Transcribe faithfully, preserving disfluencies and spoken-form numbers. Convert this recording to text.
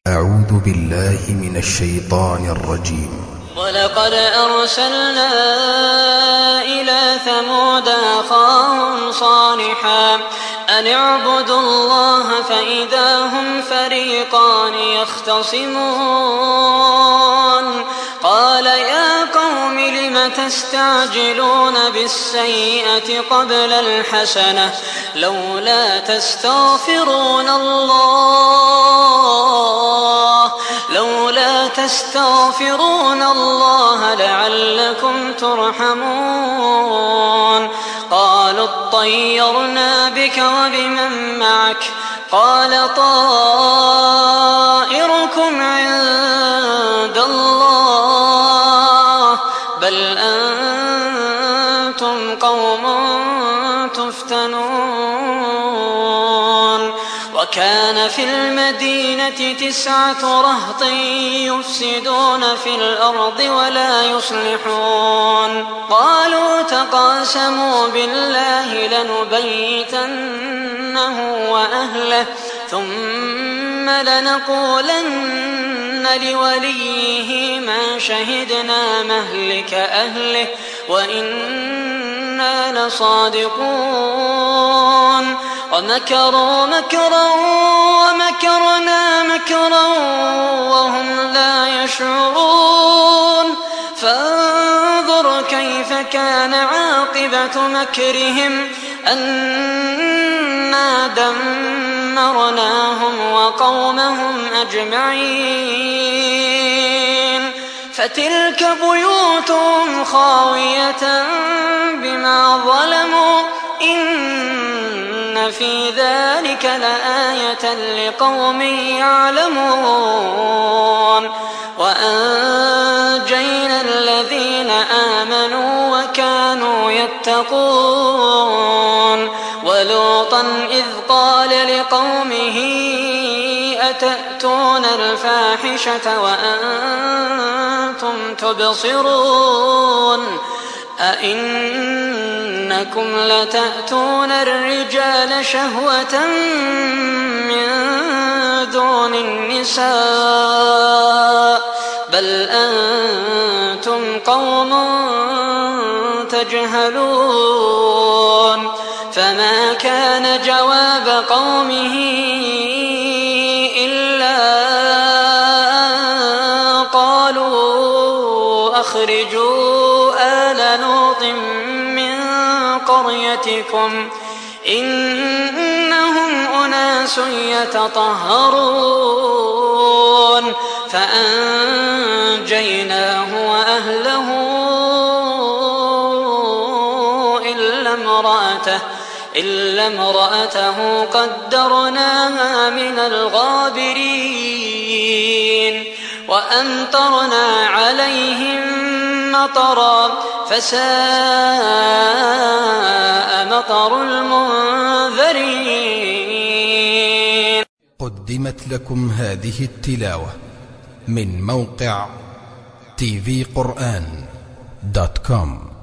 أعوذ بالله من الشيطان الرجيم. ولقد أرسلنا إلى ثمود أخاهم صالحا أن اعبدوا الله فإذا هم فريقان يختصمون قال يا قوم لم تستعجلون بالسيئة قبل الحسنة لولا تستغفرون الله لولا تستغفرون الله لعلكم ترحمون قالوا اطيرنا بك وبمن معك قال طائركم عند الله بل أنتم قوم تفتنون وكان في المدينة تسعة رهط يفسدون في الأرض ولا يصلحون قالوا تقاسموا بالله لنبيتنه وأهله ثم لنقولن لوليه ما شهدنا مهلك أهله وإنا لصادقون ومكروا مكرا ومكرنا مكرا وهم لا يشعرون فانظر كيف كان عاقبة مكرهم أنا دمرناهم وقومهم أجمعين فتلك بيوتهم خاوية بما ظلموا إن في ذلك لآية لقوم يعلمون وأنجينا الذين آمنوا وكانوا يتقون ولوطا إذ قال لقومه أتأتون الفاحشة وأنتم تبصرون أئنكم لتأتون الرجال شهوة من دون النساء بل أنتم قوم تجهلون فما كان جواب قومه إلا قالوا أخرجوا آل لوط من قريتكم إنهم أناس يتطهرون فأنجيناه وأهله إلا امرأته إلا امرأته قدرناها من الغابرين وأمطرنا عليهم مطرا فساء مطر المنذرين. قدمت لكم هذه التلاوة من موقع تي في قرآن دوت كوم.